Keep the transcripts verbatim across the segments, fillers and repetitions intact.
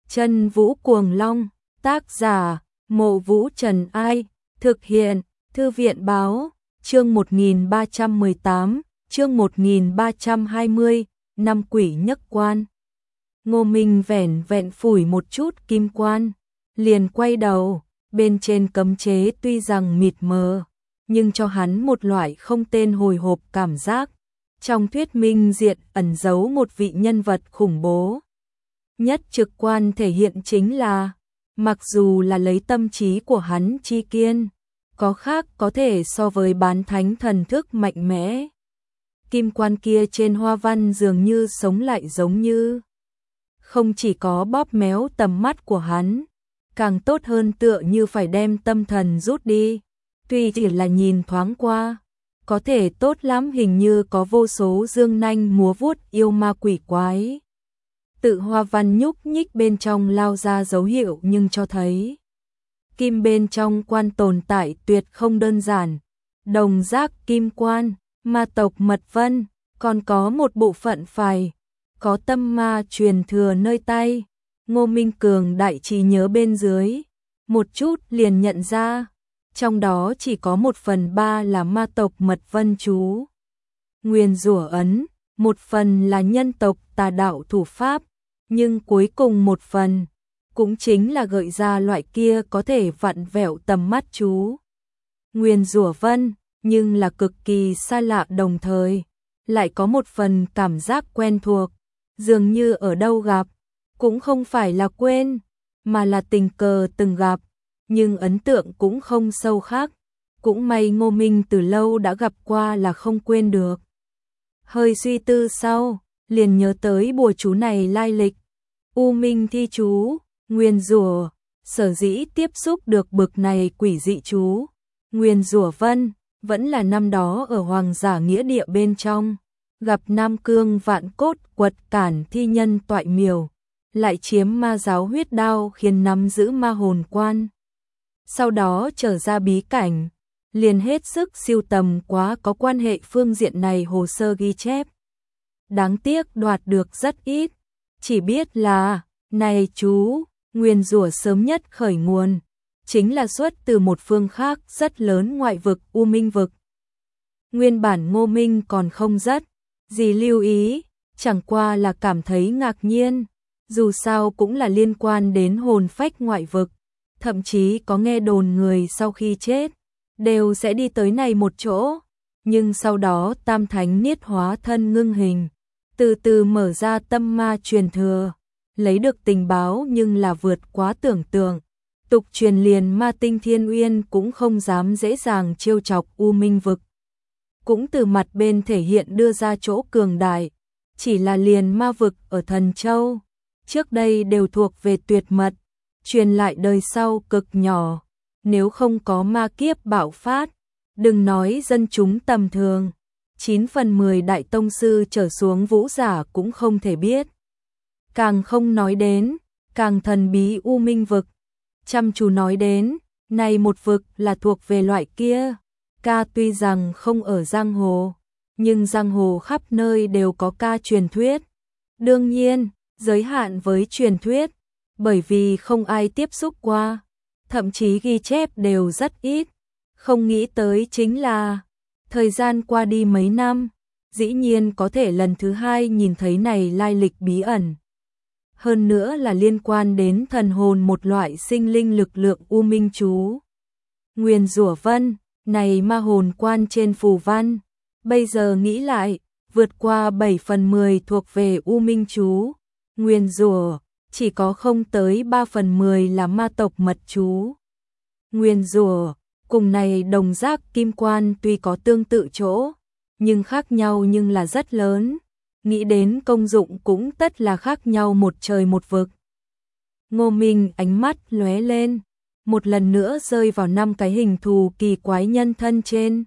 Chân Vũ Cuồng Long, tác giả, Mộ Vũ Trần Ai, thực hiện, Thư viện báo, chương một nghìn ba trăm mười tám, chương một nghìn ba trăm hai mươi, năm quỷ nhất quan. Ngô Minh vẻn vẹn phủi một chút kim quan, liền quay đầu, bên trên cấm chế tuy rằng mịt mờ, nhưng cho hắn một loại không tên hồi hộp cảm giác, trong thuyết minh diện ẩn giấu một vị nhân vật khủng bố. Nhất trực quan thể hiện chính là, mặc dù là lấy tâm trí của hắn chi kiên, có khác có thể so với bán thánh thần thức mạnh mẽ. Kim quan kia trên hoa văn dường như sống lại giống như, không chỉ có bóp méo tầm mắt của hắn, càng tốt hơn tựa như phải đem tâm thần rút đi, tuy chỉ là nhìn thoáng qua, có thể tốt lắm, hình như có vô số dương nanh múa vuốt yêu ma quỷ quái. Tự hoa văn nhúc nhích bên trong lao ra dấu hiệu nhưng cho thấy kim bên trong quan tồn tại tuyệt không đơn giản. Đồng giác kim quan, ma tộc mật vân, còn có một bộ phận phải có tâm ma truyền thừa nơi tay. Ngô Minh Cường đại trí nhớ bên dưới, một chút liền nhận ra, trong đó chỉ có một phần ba là ma tộc mật vân chú nguyền rủa ấn, một phần là nhân tộc tà đạo thủ pháp, nhưng cuối cùng một phần cũng chính là gợi ra loại kia có thể vặn vẹo tầm mắt chú nguyền rủa vân, nhưng là cực kỳ xa lạ, đồng thời lại có một phần cảm giác quen thuộc, dường như ở đâu gặp, cũng không phải là quên, mà là tình cờ từng gặp, nhưng ấn tượng cũng không sâu khác. Cũng may Ngô Minh từ lâu đã gặp qua là không quên được. Hơi suy tư sau, liền nhớ tới bùa chú này lai lịch. U Minh thi chú, nguyền rủa, sở dĩ tiếp xúc được bực này quỷ dị chú nguyền rủa vân, vẫn là năm đó ở Hoàng Giả Nghĩa Địa bên trong, gặp Nam Cương Vạn Cốt quật cản thi nhân toại miểu, lại chiếm ma giáo huyết đao khiến nắm giữ ma hồn quan. Sau đó trở ra bí cảnh, liền hết sức siêu tầm quá có quan hệ phương diện này hồ sơ ghi chép. Đáng tiếc đoạt được rất ít, chỉ biết là, này chú, nguyền rủa sớm nhất khởi nguồn, chính là xuất từ một phương khác rất lớn ngoại vực U Minh vực. Nguyên bản Ngô Minh còn không rất gì lưu ý, chẳng qua là cảm thấy ngạc nhiên, dù sao cũng là liên quan đến hồn phách ngoại vực, thậm chí có nghe đồn người sau khi chết đều sẽ đi tới này một chỗ, nhưng sau đó Tam Thánh Niết hóa thân ngưng hình, từ từ mở ra tâm ma truyền thừa, lấy được tình báo nhưng là vượt quá tưởng tượng. Tục truyền liền ma tinh Thiên Uyên cũng không dám dễ dàng trêu chọc U Minh vực. Cũng từ mặt bên thể hiện đưa ra chỗ cường đại, chỉ là liền ma vực ở Thần Châu, trước đây đều thuộc về tuyệt mật, truyền lại đời sau cực nhỏ, nếu không có ma kiếp bạo phát, đừng nói dân chúng tầm thường, chín phần mười đại tông sư trở xuống vũ giả cũng không thể biết. Càng không nói đến, càng thần bí U Minh vực. Chăm chú nói đến, này một vực là thuộc về loại kia, ca tuy rằng không ở giang hồ, nhưng giang hồ khắp nơi đều có ca truyền thuyết. Đương nhiên, giới hạn với truyền thuyết, bởi vì không ai tiếp xúc qua, thậm chí ghi chép đều rất ít. Không nghĩ tới chính là, thời gian qua đi mấy năm, dĩ nhiên có thể lần thứ hai nhìn thấy này lai lịch bí ẩn. Hơn nữa là liên quan đến thần hồn, một loại sinh linh lực lượng U Minh chú nguyền rủa vân, này ma hồn quan trên phù văn, bây giờ nghĩ lại, vượt qua bảy phần mười thuộc về U Minh chú nguyền rủa, chỉ có không tới ba phần mười là ma tộc mật chú nguyền rủa. Cùng này đồng giác kim quan tuy có tương tự chỗ, nhưng khác nhau nhưng là rất lớn. Nghĩ đến công dụng cũng tất là khác nhau một trời một vực. Ngô Minh ánh mắt lóe lên, một lần nữa rơi vào năm cái hình thù kỳ quái nhân thân trên.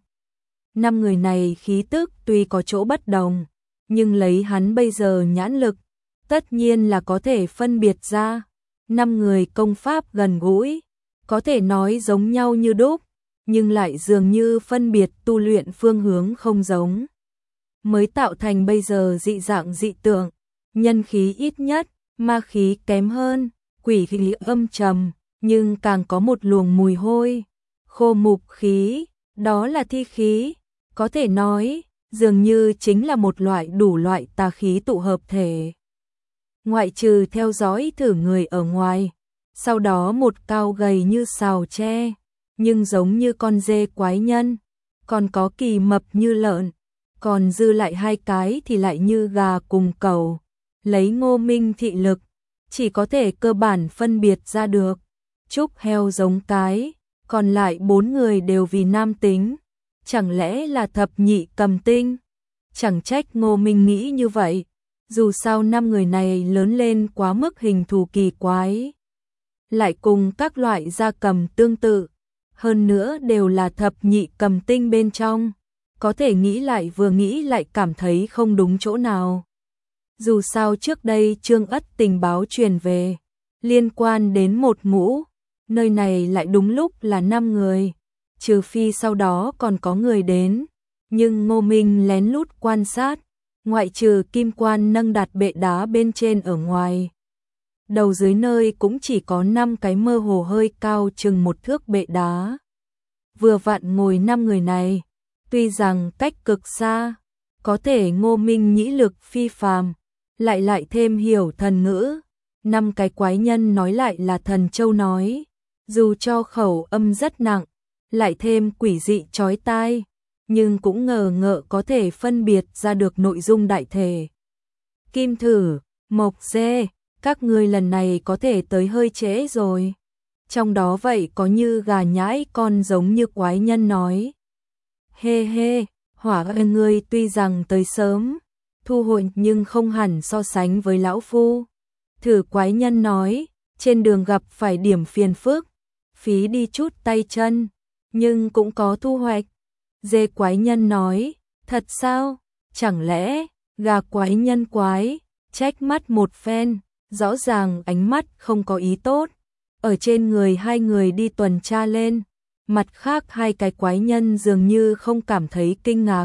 Năm người này khí tức tuy có chỗ bất đồng, nhưng lấy hắn bây giờ nhãn lực, tất nhiên là có thể phân biệt ra. Năm người công pháp gần gũi, có thể nói giống nhau như đúc, nhưng lại dường như phân biệt tu luyện phương hướng không giống, mới tạo thành bây giờ dị dạng dị tượng. Nhân khí ít nhất, ma khí kém hơn, quỷ khí âm trầm, nhưng càng có một luồng mùi hôi, khô mục khí, đó là thi khí, có thể nói, dường như chính là một loại đủ loại tà khí tụ hợp thể. Ngoại trừ theo dõi thử người ở ngoài, sau đó một cao gầy như sào tre, nhưng giống như con dê quái nhân, còn có kỳ mập như lợn, còn dư lại hai cái thì lại như gà cùng cẩu. Lấy Ngô Minh thị lực, chỉ có thể cơ bản phân biệt ra được, trúc heo giống cái, còn lại bốn người đều vì nam tính, chẳng lẽ là thập nhị cầm tinh? Chẳng trách Ngô Minh nghĩ như vậy, dù sao năm người này lớn lên quá mức hình thù kỳ quái, lại cùng các loại gia cầm tương tự, hơn nữa đều là thập nhị cầm tinh bên trong, có thể nghĩ lại vừa nghĩ lại cảm thấy không đúng chỗ nào. Dù sao trước đây Trương Ất tình báo truyền về, liên quan đến một ngũ, nơi này lại đúng lúc là năm người, trừ phi sau đó còn có người đến, nhưng Ngô Minh lén lút quan sát, ngoại trừ kim quan nâng đặt bệ đá bên trên ở ngoài. Đầu dưới nơi cũng chỉ có năm cái mơ hồ hơi cao chừng một thước bệ đá. Vừa vặn ngồi năm người này, tuy rằng cách cực xa, có thể Ngô Minh nhĩ lực phi phàm, lại lại thêm hiểu thần ngữ, năm cái quái nhân nói lại là thần châu nói, dù cho khẩu âm rất nặng, lại thêm quỷ dị chói tai, nhưng cũng ngờ ngợ có thể phân biệt ra được nội dung đại thể. Kim Thử, Mộc Dê, các ngươi lần này có thể tới hơi trễ rồi. Trong đó vậy có như gà nhãi con giống như quái nhân nói. Hê hê, Hỏa ân ngươi tuy rằng tới sớm, thu hồi nhưng không hẳn so sánh với lão phu. Thử quái nhân nói, trên đường gặp phải điểm phiền phức, phí đi chút tay chân, nhưng cũng có thu hoạch. Dê quái nhân nói, thật sao? Chẳng lẽ, gà quái nhân quái, trách mắt một phen, rõ ràng ánh mắt không có ý tốt. Ở trên người hai người đi tuần tra lên, mặt khác hai cái quái nhân dường như không cảm thấy kinh ngạc.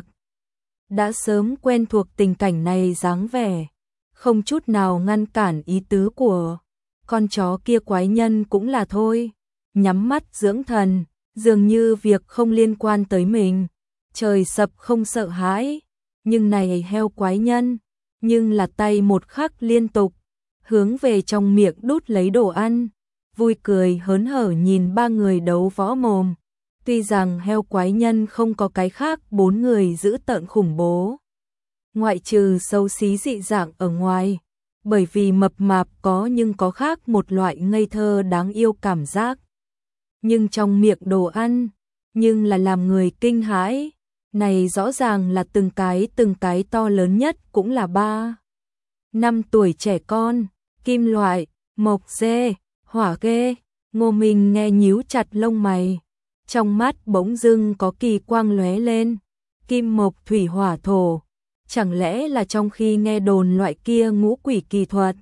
Đã sớm quen thuộc tình cảnh này dáng vẻ, không chút nào ngăn cản ý tứ của con chó kia quái nhân cũng là thôi, nhắm mắt dưỡng thần, dường như việc không liên quan tới mình, trời sập không sợ hãi, nhưng này heo quái nhân, nhưng là tay một khắc liên tục, hướng về trong miệng đút lấy đồ ăn, vui cười hớn hở nhìn ba người đấu võ mồm. Tuy rằng heo quái nhân không có cái khác bốn người giữ tợn khủng bố, ngoại trừ xấu xí dị dạng ở ngoài, bởi vì mập mạp có nhưng có khác một loại ngây thơ đáng yêu cảm giác. Nhưng trong miệng đồ ăn, nhưng là làm người kinh hãi, này rõ ràng là từng cái từng cái to lớn nhất cũng là ba. Năm tuổi trẻ con, kim loại, mộc dê, hỏa ghê, Ngô Minh nghe nhíu chặt lông mày. Trong mắt bỗng dưng có kỳ quang lóe lên, kim mộc thủy hỏa thổ, chẳng lẽ là trong khi nghe đồn loại kia ngũ quỷ kỳ thuật.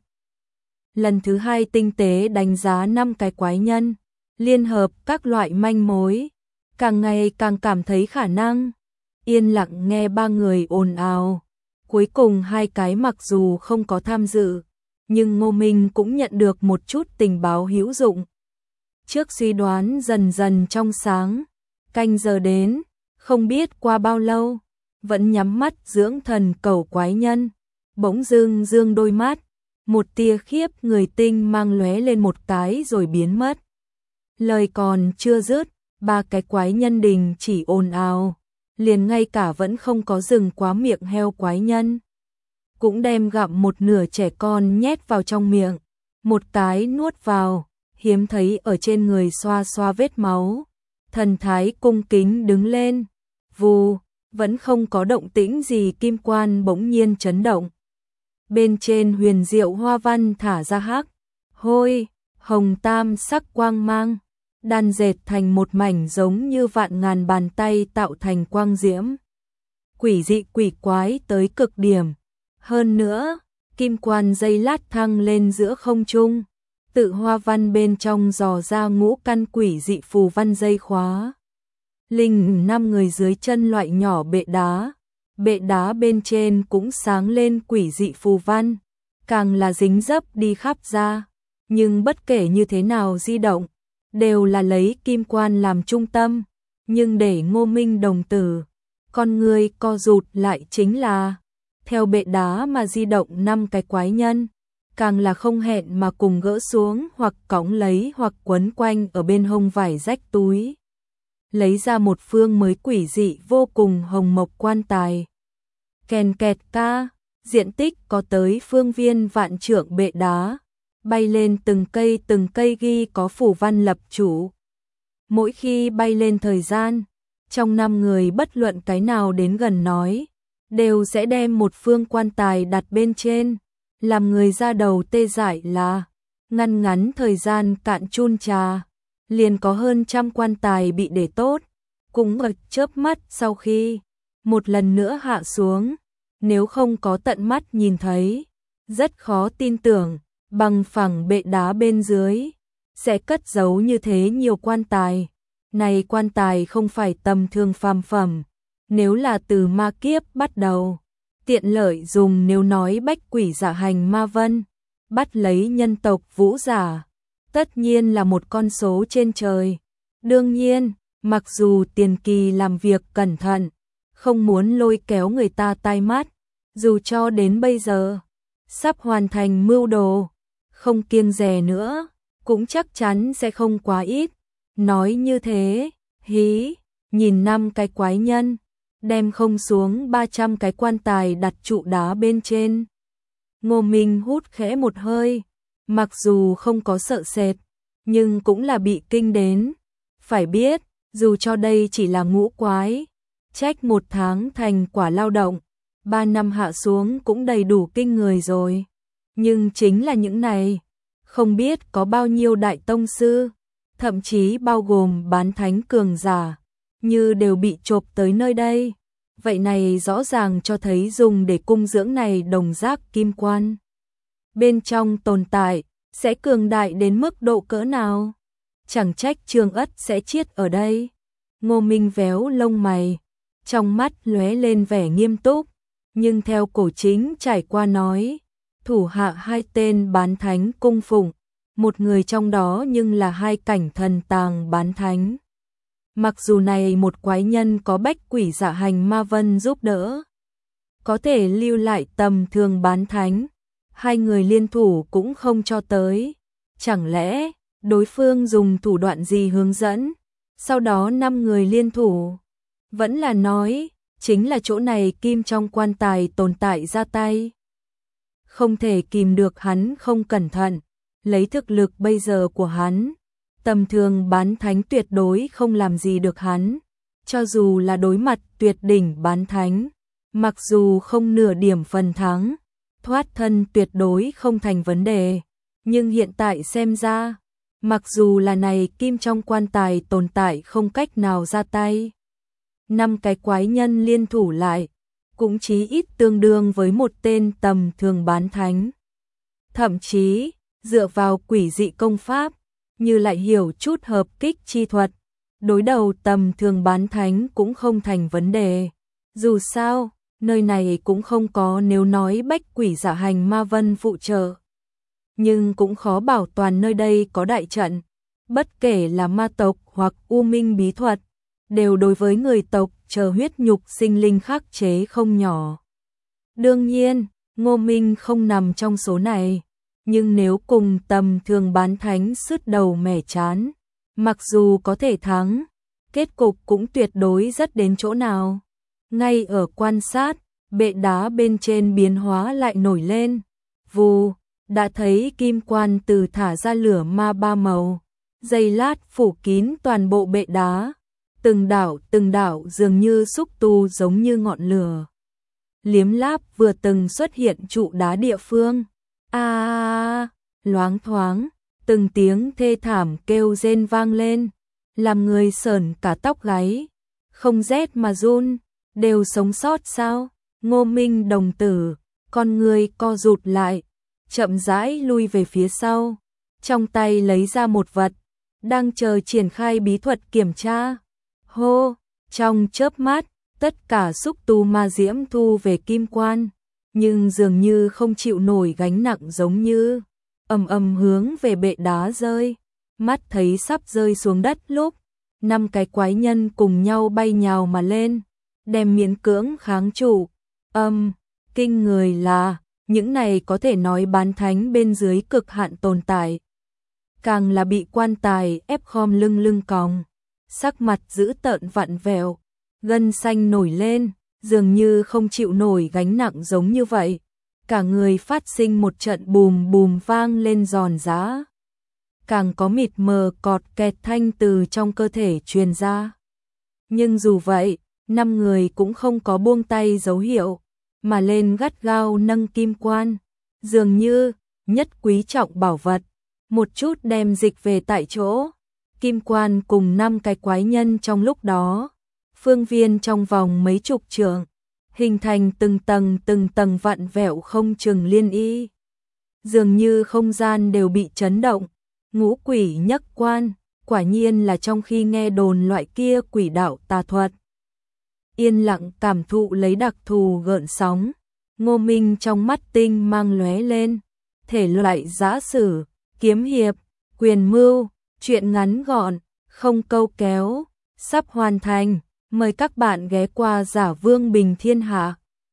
Lần thứ hai tinh tế đánh giá năm cái quái nhân, liên hợp các loại manh mối, càng ngày càng cảm thấy khả năng. Yên lặng nghe ba người ồn ào, cuối cùng hai cái mặc dù không có tham dự, nhưng Ngô Minh cũng nhận được một chút tình báo hữu dụng. Trước suy đoán dần dần trong sáng, canh giờ đến, không biết qua bao lâu, vẫn nhắm mắt dưỡng thần cầu quái nhân, bỗng dưng dương đôi mắt, một tia khiếp người tinh mang lóe lên một cái rồi biến mất. Lời còn chưa dứt, ba cái quái nhân đình chỉ ồn ào, liền ngay cả vẫn không có dừng quá miệng heo quái nhân, cũng đem gặm một nửa trẻ con nhét vào trong miệng, một cái nuốt vào. Hiếm thấy ở trên người xoa xoa vết máu, thần thái cung kính đứng lên, vù, vẫn không có động tĩnh gì, kim quan bỗng nhiên chấn động. Bên trên huyền diệu hoa văn thả ra hắc, hôi, hồng tam sắc quang mang, đan dệt thành một mảnh giống như vạn ngàn bàn tay tạo thành quang diễm. Quỷ dị quỷ quái tới cực điểm. Hơn nữa, kim quan dây lát thăng lên giữa không trung. Tự hoa văn bên trong dò ra ngũ căn quỷ dị phù văn dây khóa. Linh năm người dưới chân loại nhỏ bệ đá, bệ đá bên trên cũng sáng lên quỷ dị phù văn, càng là dính dấp đi khắp ra. Nhưng bất kể như thế nào di động, đều là lấy kim quan làm trung tâm, nhưng để Ngô Minh đồng tử, con người co rụt lại chính là, theo bệ đá mà di động năm cái quái nhân, càng là không hẹn mà cùng gỡ xuống hoặc cõng lấy hoặc quấn quanh ở bên hông vải rách túi. Lấy ra một phương mới quỷ dị vô cùng hồng mộc quan tài. Kèn kẹt ca, diện tích có tới phương viên vạn trượng bệ đá, bay lên từng cây từng cây ghi có phủ văn lập chủ. Mỗi khi bay lên thời gian, trong năm người bất luận cái nào đến gần nói, đều sẽ đem một phương quan tài đặt bên trên, làm người ra đầu tê dại là, ngăn ngắn thời gian cạn chun trà, liền có hơn trăm quan tài bị để tốt, cũng ở chớp mắt sau khi một lần nữa hạ xuống, nếu không có tận mắt nhìn thấy, rất khó tin tưởng, bằng phẳng bệ đá bên dưới, sẽ cất giấu như thế nhiều quan tài. Này quan tài không phải tầm thường phàm phẩm, nếu là từ ma kiếp bắt đầu, tiện lợi dùng nếu nói bách quỷ giả hành ma vân, bắt lấy nhân tộc vũ giả, tất nhiên là một con số trên trời. Đương nhiên, mặc dù tiền kỳ làm việc cẩn thận, không muốn lôi kéo người ta tai mắt, dù cho đến bây giờ, sắp hoàn thành mưu đồ, không kiêng dè nữa, cũng chắc chắn sẽ không quá ít. Nói như thế, hí, nhìn năm cái quái nhân, đem không xuống ba trăm cái quan tài đặt trụ đá bên trên. Ngô Minh hút khẽ một hơi, mặc dù không có sợ sệt, nhưng cũng là bị kinh đến. Phải biết, dù cho đây chỉ là ngũ quái, trách một tháng thành quả lao động, ba năm hạ xuống cũng đầy đủ kinh người rồi. Nhưng chính là những này, không biết có bao nhiêu đại tông sư, thậm chí bao gồm bán thánh cường giả, như đều bị chộp tới nơi đây. Vậy này rõ ràng cho thấy dùng để cung dưỡng này đồng giác kim quan. Bên trong tồn tại, sẽ cường đại đến mức độ cỡ nào? Chẳng trách Trương Ất sẽ chiết ở đây. Ngô Minh véo lông mày, trong mắt lóe lên vẻ nghiêm túc, nhưng theo cổ chính trải qua nói, thủ hạ hai tên bán thánh cung phụng, một người trong đó nhưng là hai cảnh thần tàng bán thánh. Mặc dù này một quái nhân có bách quỷ dạ hành ma vân giúp đỡ, có thể lưu lại tầm thường bán thánh, hai người liên thủ cũng không cho tới. Chẳng lẽ đối phương dùng thủ đoạn gì hướng dẫn, sau đó năm người liên thủ? Vẫn là nói, chính là chỗ này kim trong quan tài tồn tại ra tay. Không thể kìm được hắn không cẩn thận, lấy thực lực bây giờ của hắn, tầm thường bán thánh tuyệt đối không làm gì được hắn, cho dù là đối mặt tuyệt đỉnh bán thánh, mặc dù không nửa điểm phần thắng, thoát thân tuyệt đối không thành vấn đề, nhưng hiện tại xem ra, mặc dù là này kim trong quan tài tồn tại không cách nào ra tay, năm cái quái nhân liên thủ lại, cũng chí ít tương đương với một tên tầm thường bán thánh. Thậm chí, dựa vào quỷ dị công pháp, như lại hiểu chút hợp kích chi thuật, đối đầu tầm thường bán thánh cũng không thành vấn đề. Dù sao, nơi này cũng không có nếu nói bách quỷ dạ hành ma vân phụ trợ. Nhưng cũng khó bảo toàn nơi đây có đại trận, bất kể là ma tộc hoặc u minh bí thuật, đều đối với người tộc chờ huyết nhục sinh linh khắc chế không nhỏ. Đương nhiên, Ngô Minh không nằm trong số này, nhưng nếu cùng tầm thường bán thánh sứt đầu mẻ chán, mặc dù có thể thắng, kết cục cũng tuyệt đối rất đến chỗ nào. Ngay ở quan sát, bệ đá bên trên biến hóa lại nổi lên, vù, đã thấy kim quan từ thả ra lửa ma ba màu, giây lát phủ kín toàn bộ bệ đá, từng đảo từng đảo dường như xúc tu giống như ngọn lửa. Liếm láp vừa từng xuất hiện trụ đá địa phương, a à, loáng thoáng, từng tiếng thê thảm kêu rên vang lên, làm người sởn cả tóc gáy, không rét mà run, đều sống sót sao? Ngô Minh đồng tử, con người co rụt lại, chậm rãi lui về phía sau, trong tay lấy ra một vật, đang chờ triển khai bí thuật kiểm tra. Hô, trong chớp mắt, tất cả xúc tu ma diễm thu về kim quan, nhưng dường như không chịu nổi gánh nặng giống như ầm ầm hướng về bệ đá rơi. Mắt thấy sắp rơi xuống đất lúc, năm cái quái nhân cùng nhau bay nhào mà lên, đem miễn cưỡng kháng trụ. Âm, kinh người là, những này có thể nói bán thánh bên dưới cực hạn tồn tại. Càng là bị quan tài ép khom lưng lưng còng, sắc mặt dữ tợn vặn vẹo, gân xanh nổi lên, dường như không chịu nổi gánh nặng giống như vậy. Cả người phát sinh một trận bùm bùm vang lên giòn giã. Càng có mịt mờ cọt kẹt thanh từ trong cơ thể truyền ra. Nhưng dù vậy, năm người cũng không có buông tay dấu hiệu, mà lên gắt gao nâng kim quan, dường như nhất quý trọng bảo vật, một chút đem dịch về tại chỗ. Kim quan cùng năm cái quái nhân trong lúc đó, phương viên trong vòng mấy chục trượng, hình thành từng tầng từng tầng vặn vẹo không chừng liên y. Dường như không gian đều bị chấn động, ngũ quỷ nhấc quan, quả nhiên là trong khi nghe đồn loại kia quỷ đạo tà thuật. Yên lặng cảm thụ lấy đặc thù gợn sóng, Ngô Minh trong mắt tinh mang lóe lên, thể loại giã sử, kiếm hiệp, quyền mưu, truyện ngắn gọn, không câu kéo, sắp hoàn thành, mời các bạn ghé qua Giả Vương Bình Thiên Hạ.